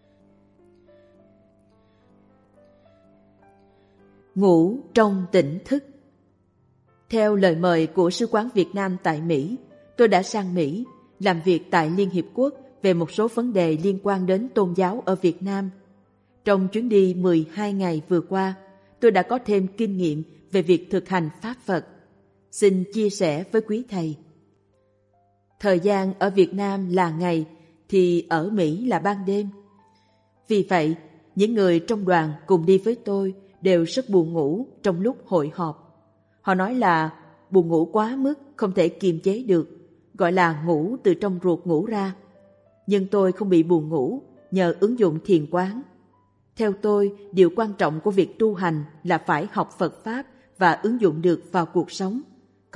Ngủ trong tỉnh thức. Theo lời mời của Sứ quán Việt Nam tại Mỹ, tôi đã sang Mỹ làm việc tại Liên Hiệp Quốc về một số vấn đề liên quan đến tôn giáo ở Việt Nam. Trong chuyến đi mười hai ngày vừa qua, tôi đã có thêm kinh nghiệm về việc thực hành Pháp Phật. Xin chia sẻ với quý thầy. Thời gian ở Việt Nam là ngày, thì ở Mỹ là ban đêm. Vì vậy, những người trong đoàn cùng đi với tôi đều rất buồn ngủ trong lúc hội họp. Họ nói là buồn ngủ quá mức không thể kiềm chế được, gọi là ngủ từ trong ruột ngủ ra. Nhưng tôi không bị buồn ngủ nhờ ứng dụng thiền quán. Theo tôi, điều quan trọng của việc tu hành là phải học Phật Pháp và ứng dụng được vào cuộc sống,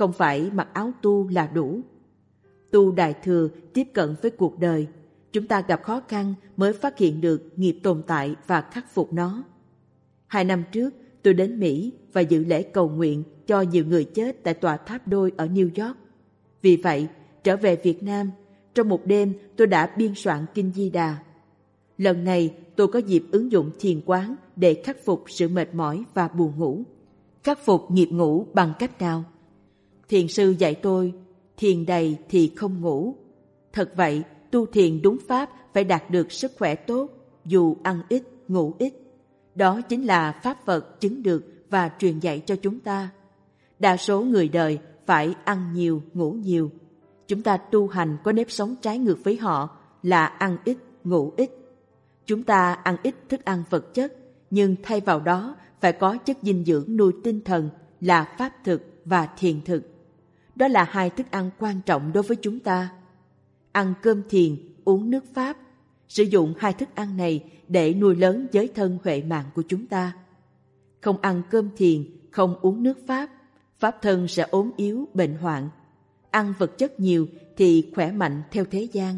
không phải mặc áo tu là đủ. Tu Đại Thừa tiếp cận với cuộc đời, chúng ta gặp khó khăn mới phát hiện được nghiệp tồn tại và khắc phục nó. Hai năm trước, tôi đến Mỹ và dự lễ cầu nguyện cho nhiều người chết tại tòa tháp đôi ở New York. Vì vậy, trở về Việt Nam, trong một đêm tôi đã biên soạn Kinh Di Đà. Lần này tôi có dịp ứng dụng thiền quán để khắc phục sự mệt mỏi và buồn ngủ. Khắc phục nghiệp ngủ bằng cách nào? Thiền sư dạy tôi, thiền đầy thì không ngủ. Thật vậy, tu thiền đúng pháp phải đạt được sức khỏe tốt, dù ăn ít, ngủ ít. Đó chính là pháp Phật chứng được và truyền dạy cho chúng ta. Đa số người đời phải ăn nhiều, ngủ nhiều. Chúng ta tu hành có nếp sống trái ngược với họ là ăn ít, ngủ ít. Chúng ta ăn ít thức ăn vật chất, nhưng thay vào đó phải có chất dinh dưỡng nuôi tinh thần là pháp thực và thiền thực. Đó là hai thức ăn quan trọng đối với chúng ta. Ăn cơm thiền, uống nước pháp. Sử dụng hai thức ăn này để nuôi lớn giới thân huệ mạng của chúng ta. Không ăn cơm thiền, không uống nước pháp, pháp thân sẽ ốm yếu, bệnh hoạn. Ăn vật chất nhiều thì khỏe mạnh theo thế gian.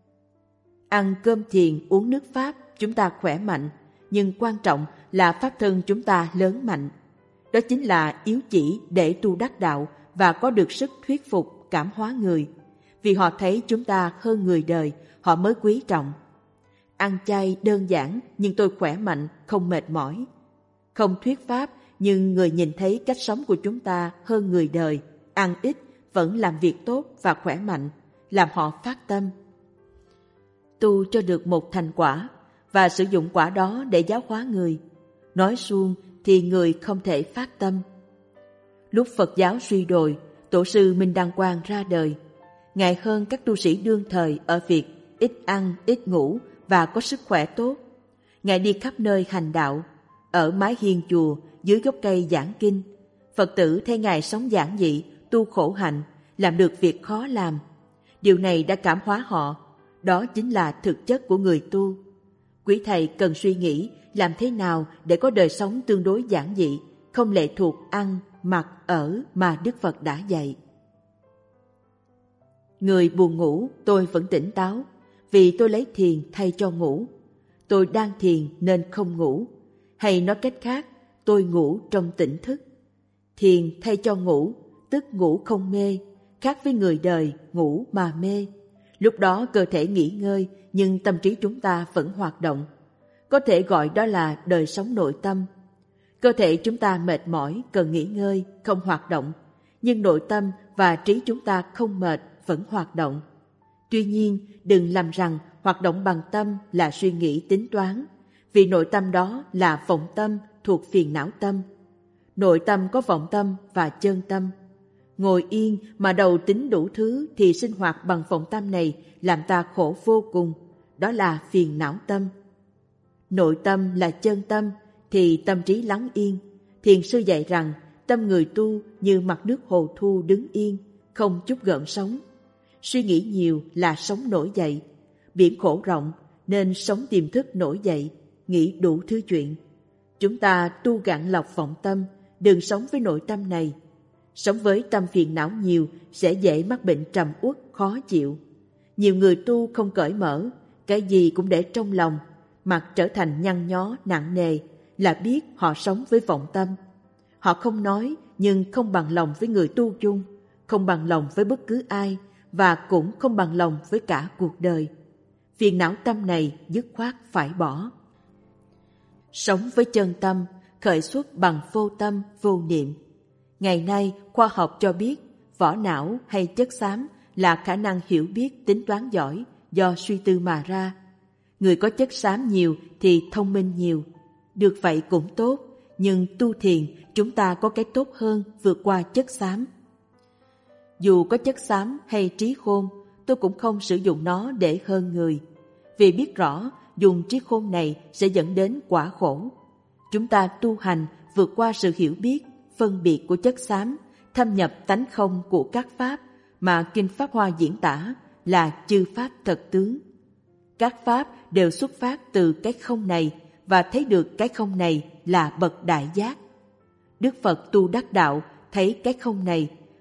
Ăn cơm thiền, uống nước pháp, chúng ta khỏe mạnh, nhưng quan trọng là pháp thân chúng ta lớn mạnh. Đó chính là yếu chỉ để tu đắc đạo và có được sức thuyết phục, cảm hóa người. Vì họ thấy chúng ta hơn người đời, họ mới quý trọng. Ăn chay đơn giản nhưng tôi khỏe mạnh, không mệt mỏi. Không thuyết pháp nhưng người nhìn thấy cách sống của chúng ta hơn người đời, ăn ít vẫn làm việc tốt và khỏe mạnh, làm họ phát tâm. Tu cho được một thành quả và sử dụng quả đó để giáo hóa người. Nói suông thì người không thể phát tâm. Lúc Phật giáo suy đồi, Tổ sư Minh Đăng Quang ra đời. Ngài hơn các tu sĩ đương thời ở việc ít ăn, ít ngủ và có sức khỏe tốt. Ngài đi khắp nơi hành đạo, ở mái hiên chùa, dưới gốc cây giảng kinh. Phật tử thấy Ngài sống giản dị, tu khổ hạnh, làm được việc khó làm. Điều này đã cảm hóa họ. Đó chính là thực chất của người tu. Quý thầy cần suy nghĩ làm thế nào để có đời sống tương đối giản dị, không lệ thuộc ăn, mặc, ở mà Đức Phật đã dạy. Người buồn ngủ, tôi vẫn tỉnh táo, vì tôi lấy thiền thay cho ngủ. Tôi đang thiền nên không ngủ, hay nói cách khác, tôi ngủ trong tỉnh thức. Thiền thay cho ngủ, tức ngủ không mê, khác với người đời ngủ mà mê. Lúc đó cơ thể nghỉ ngơi, nhưng tâm trí chúng ta vẫn hoạt động. Có thể gọi đó là đời sống nội tâm. Cơ thể chúng ta mệt mỏi, cần nghỉ ngơi, không hoạt động, nhưng nội tâm và trí chúng ta không mệt, vẫn hoạt động. Tuy nhiên, đừng làm rằng hoạt động bằng tâm là suy nghĩ tính toán, vì nội tâm đó là vọng tâm thuộc phiền não tâm. Nội tâm có vọng tâm và chân tâm. Ngồi yên mà đầu tính đủ thứ thì sinh hoạt bằng vọng tâm này làm ta khổ vô cùng, đó là phiền não tâm. Nội tâm là chân tâm thì tâm trí lắng yên. Thiền sư dạy rằng tâm người tu như mặt nước hồ thu đứng yên, không chút gợn sóng. Suy nghĩ nhiều là sóng nổi dậy. Biển khổ rộng nên sóng tiềm thức nổi dậy, nghĩ đủ thứ chuyện. Chúng ta tu gạn lọc vọng tâm, đừng sống với nội tâm này. Sống với tâm phiền não nhiều sẽ dễ mắc bệnh trầm uất, khó chịu. Nhiều người tu không cởi mở, cái gì cũng để trong lòng, mặt trở thành nhăn nhó, nặng nề, là biết họ sống với vọng tâm. Họ không nói nhưng không bằng lòng với người tu chung, không bằng lòng với bất cứ ai và cũng không bằng lòng với cả cuộc đời. Phiền não tâm này dứt khoát phải bỏ. Sống với chân tâm, khởi xuất bằng vô tâm, vô niệm. Ngày nay, khoa học cho biết vỏ não hay chất xám là khả năng hiểu biết, tính toán giỏi do suy tư mà ra. Người có chất xám nhiều thì thông minh nhiều. Được vậy cũng tốt, nhưng tu thiền chúng ta có cái tốt hơn vượt qua chất xám. Dù có chất xám hay trí khôn, tôi cũng không sử dụng nó để hơn người, vì biết rõ dùng trí khôn này sẽ dẫn đến quả khổ. Chúng ta tu hành vượt qua sự hiểu biết, phân biệt của chất xám, thâm nhập tánh không của các pháp mà Kinh Pháp Hoa diễn tả là chư pháp thật tướng. Các pháp đều xuất phát từ cái không này và thấy được cái không này là bậc đại giác. Đức Phật tu đắc đạo thấy cái không này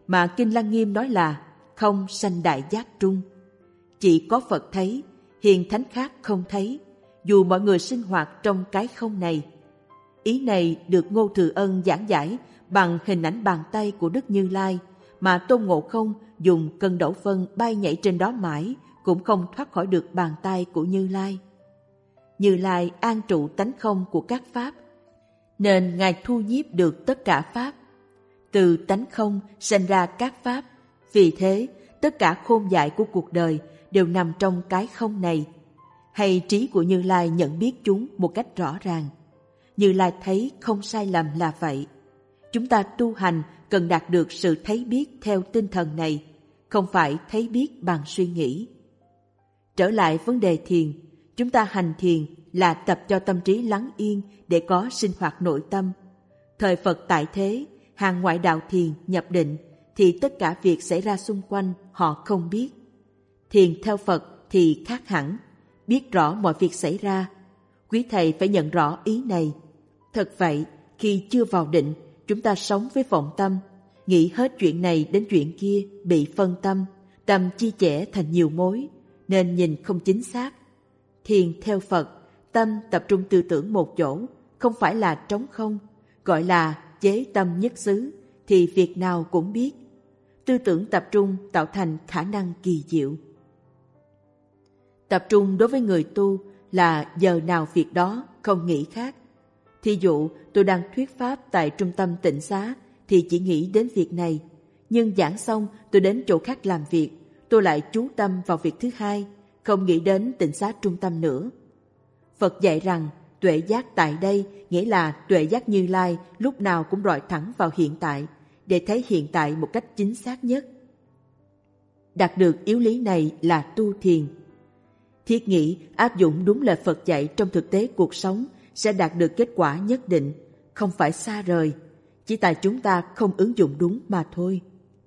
mà Kinh Lăng Nghiêm nói là không sanh đại giác trung. Chỉ có Phật thấy, hiền thánh khác không thấy, dù mọi người sinh hoạt trong cái không này. Ý này được Ngô Thừa Ân giảng giải bằng hình ảnh bàn tay của Đức Như Lai, mà Tôn Ngộ Không dùng cân đẩu phân bay nhảy trên đó mãi cũng không thoát khỏi được bàn tay của Như Lai. Như Lai an trụ tánh không của các pháp, nên Ngài thu nhiếp được tất cả pháp. Từ tánh không sanh ra các pháp, vì thế tất cả khôn dại của cuộc đời đều nằm trong cái không này. Hay trí của Như Lai nhận biết chúng một cách rõ ràng. Như Lai thấy không sai lầm là vậy. Chúng ta tu hành cần đạt được sự thấy biết theo tinh thần này, không phải thấy biết bằng suy nghĩ. Trở lại vấn đề thiền, chúng ta hành thiền là tập cho tâm trí lắng yên để có sinh hoạt nội tâm. Thời Phật tại thế, hàng ngoại đạo thiền nhập định thì tất cả việc xảy ra xung quanh họ không biết. Thiền theo Phật thì khác hẳn, biết rõ mọi việc xảy ra. Quý thầy phải nhận rõ ý này. Thật vậy, khi chưa vào định, chúng ta sống với vọng tâm, nghĩ hết chuyện này đến chuyện kia, bị phân tâm, tâm chia chẻ thành nhiều mối, nên nhìn không chính xác. Thiền theo Phật, tâm tập trung tư tưởng một chỗ, không phải là trống không, gọi là chế tâm nhất xứ, thì việc nào cũng biết. Tư tưởng tập trung tạo thành khả năng kỳ diệu. Tập trung đối với người tu là giờ nào việc đó, không nghĩ khác. Thí dụ tôi đang thuyết pháp tại trung tâm tịnh xá thì chỉ nghĩ đến việc này, nhưng giảng xong tôi đến chỗ khác làm việc, tôi lại chú tâm vào việc thứ hai, không nghĩ đến tịnh xá trung tâm nữa. Phật dạy rằng tuệ giác tại đây nghĩa là tuệ giác Như Lai lúc nào cũng rọi thẳng vào hiện tại, để thấy hiện tại một cách chính xác nhất. Đạt được yếu lý này là tu thiền. Thiết nghĩ áp dụng đúng lời Phật dạy trong thực tế cuộc sống sẽ đạt được kết quả nhất định, không phải xa rời, chỉ tại chúng ta không ứng dụng đúng mà thôi.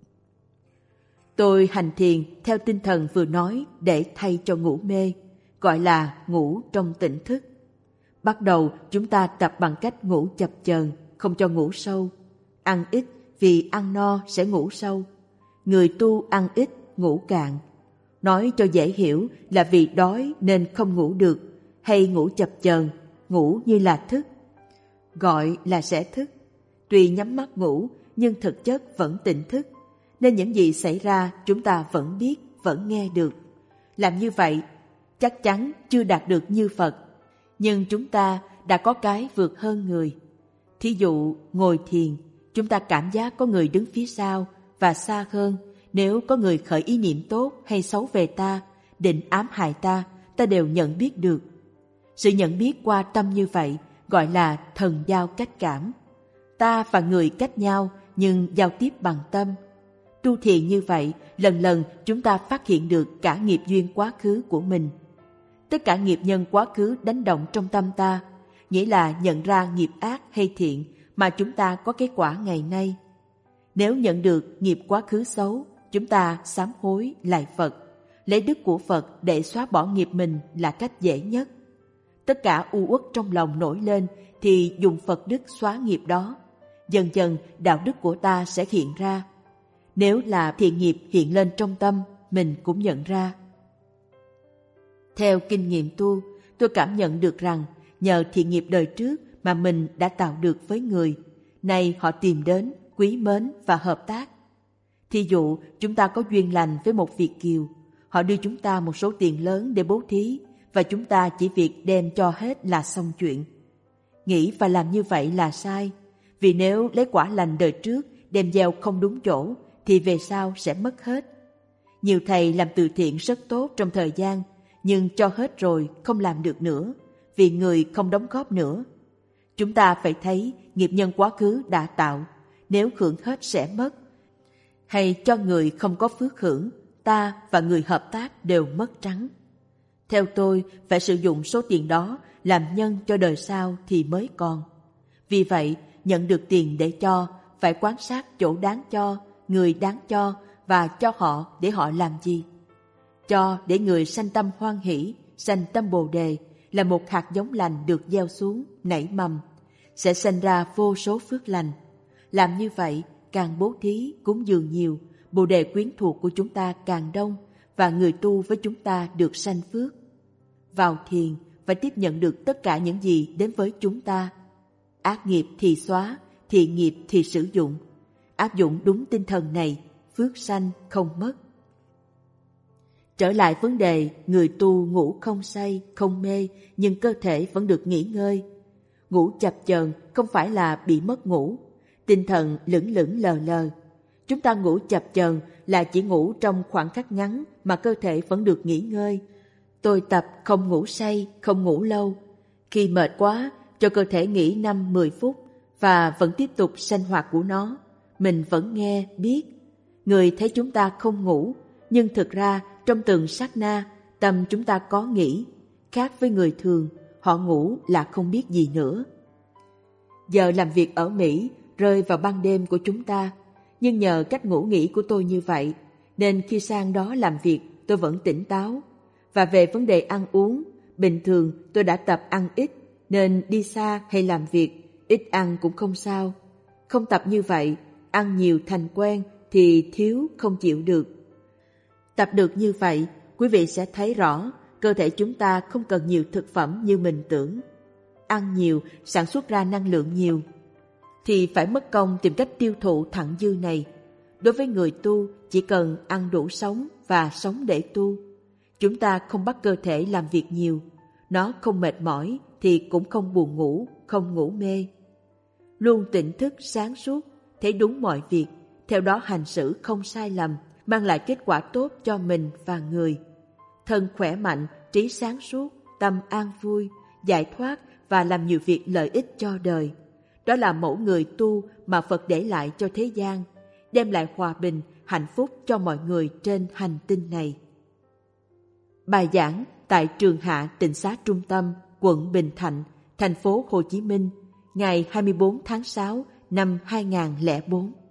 Tôi hành thiền theo tinh thần vừa nói để thay cho ngủ mê, gọi là ngủ trong tỉnh thức. Bắt đầu chúng ta tập bằng cách ngủ chập chờn, không cho ngủ sâu. Ăn ít vì ăn no sẽ ngủ sâu. Người tu ăn ít, ngủ cạn. Nói cho dễ hiểu là vì đói nên không ngủ được, hay ngủ chập chờn, ngủ như là thức. Gọi là sẽ thức. Tuy nhắm mắt ngủ nhưng thực chất vẫn tỉnh thức, nên những gì xảy ra chúng ta vẫn biết, vẫn nghe được. Làm như vậy chắc chắn chưa đạt được như Phật, nhưng chúng ta đã có cái vượt hơn người. Thí dụ ngồi thiền, chúng ta cảm giác có người đứng phía sau, và xa hơn, nếu có người khởi ý niệm tốt hay xấu về ta, định ám hại ta, ta đều nhận biết được. Sự nhận biết qua tâm như vậy gọi là thần giao cách cảm. Ta và người cách nhau nhưng giao tiếp bằng tâm. Tu thiền như vậy, lần lần chúng ta phát hiện được cả nghiệp duyên quá khứ của mình. Tất cả nghiệp nhân quá khứ đánh động trong tâm ta, nghĩa là nhận ra nghiệp ác hay thiện mà chúng ta có kết quả ngày nay. Nếu nhận được nghiệp quá khứ xấu, chúng ta sám hối lại Phật, lấy đức của Phật để xóa bỏ nghiệp mình là cách dễ nhất. Tất cả u uất trong lòng nổi lên thì dùng Phật đức xóa nghiệp đó. Dần dần đạo đức của ta sẽ hiện ra. Nếu là thiện nghiệp hiện lên trong tâm, mình cũng nhận ra. Theo kinh nghiệm tu, tôi cảm nhận được rằng nhờ thiện nghiệp đời trước mà mình đã tạo được với người, nay họ tìm đến, quý mến và hợp tác. Thí dụ chúng ta có duyên lành với một Việt kiều, họ đưa chúng ta một số tiền lớn để bố thí, và chúng ta chỉ việc đem cho hết là xong chuyện. Nghĩ và làm như vậy là sai, vì nếu lấy quả lành đời trước đem gieo không đúng chỗ thì về sau sẽ mất hết. Nhiều thầy làm từ thiện rất tốt trong thời gian, nhưng cho hết rồi không làm được nữa, vì người không đóng góp nữa. Chúng ta phải thấy nghiệp nhân quá khứ đã tạo, nếu hưởng hết sẽ mất. Hay cho người không có phước hưởng, ta và người hợp tác đều mất trắng. Theo tôi, phải sử dụng số tiền đó làm nhân cho đời sau thì mới còn. Vì vậy, nhận được tiền để cho, phải quan sát chỗ đáng cho, người đáng cho và cho họ để họ làm gì. Cho để người sanh tâm hoan hỷ, sanh tâm bồ đề là một hạt giống lành được gieo xuống, nảy mầm, sẽ sanh ra vô số phước lành. Làm như vậy, càng bố thí, cúng dường nhiều, bồ đề quyến thuộc của chúng ta càng đông và người tu với chúng ta được sanh phước. Vào thiền và tiếp nhận được tất cả những gì đến với chúng ta. Ác nghiệp thì xóa, thiện nghiệp thì sử dụng. Áp dụng đúng tinh thần này, phước sanh không mất. Trở lại vấn đề, người tu ngủ không say, không mê, nhưng cơ thể vẫn được nghỉ ngơi. Ngủ chập chờn không phải là bị mất ngủ, tinh thần lững lững lờ lờ. Chúng ta ngủ chập chờn là chỉ ngủ trong khoảng khắc ngắn mà cơ thể vẫn được nghỉ ngơi. Tôi tập không ngủ say, không ngủ lâu. Khi mệt quá, cho cơ thể nghỉ năm đến mười phút và vẫn tiếp tục sinh hoạt của nó. Mình vẫn nghe, biết. Người thấy chúng ta không ngủ, nhưng thực ra trong từng sát na, tâm chúng ta có nghĩ. Khác với người thường, họ ngủ là không biết gì nữa. Giờ làm việc ở Mỹ rơi vào ban đêm của chúng ta, nhưng nhờ cách ngủ nghỉ của tôi như vậy, nên khi sang đó làm việc tôi vẫn tỉnh táo. Và về vấn đề ăn uống, bình thường tôi đã tập ăn ít, nên đi xa hay làm việc, ít ăn cũng không sao. Không tập như vậy, ăn nhiều thành quen thì thiếu không chịu được. Tập được như vậy, quý vị sẽ thấy rõ cơ thể chúng ta không cần nhiều thực phẩm như mình tưởng. Ăn nhiều, sản xuất ra năng lượng nhiều, thì phải mất công tìm cách tiêu thụ thặng dư này. Đối với người tu, chỉ cần ăn đủ sống và sống để tu. Chúng ta không bắt cơ thể làm việc nhiều. Nó không mệt mỏi thì cũng không buồn ngủ, không ngủ mê. Luôn tỉnh thức sáng suốt, thấy đúng mọi việc, theo đó hành xử không sai lầm, mang lại kết quả tốt cho mình và người. Thân khỏe mạnh, trí sáng suốt, tâm an vui, giải thoát và làm nhiều việc lợi ích cho đời. Đó là mẫu người tu mà Phật để lại cho thế gian, đem lại hòa bình, hạnh phúc cho mọi người trên hành tinh này. Bài giảng tại Trường Hạ Tịnh Xá Trung Tâm, quận Bình Thạnh, thành phố Hồ Chí Minh, ngày hai mươi bốn tháng sáu năm hai nghìn không trăm lẻ bốn.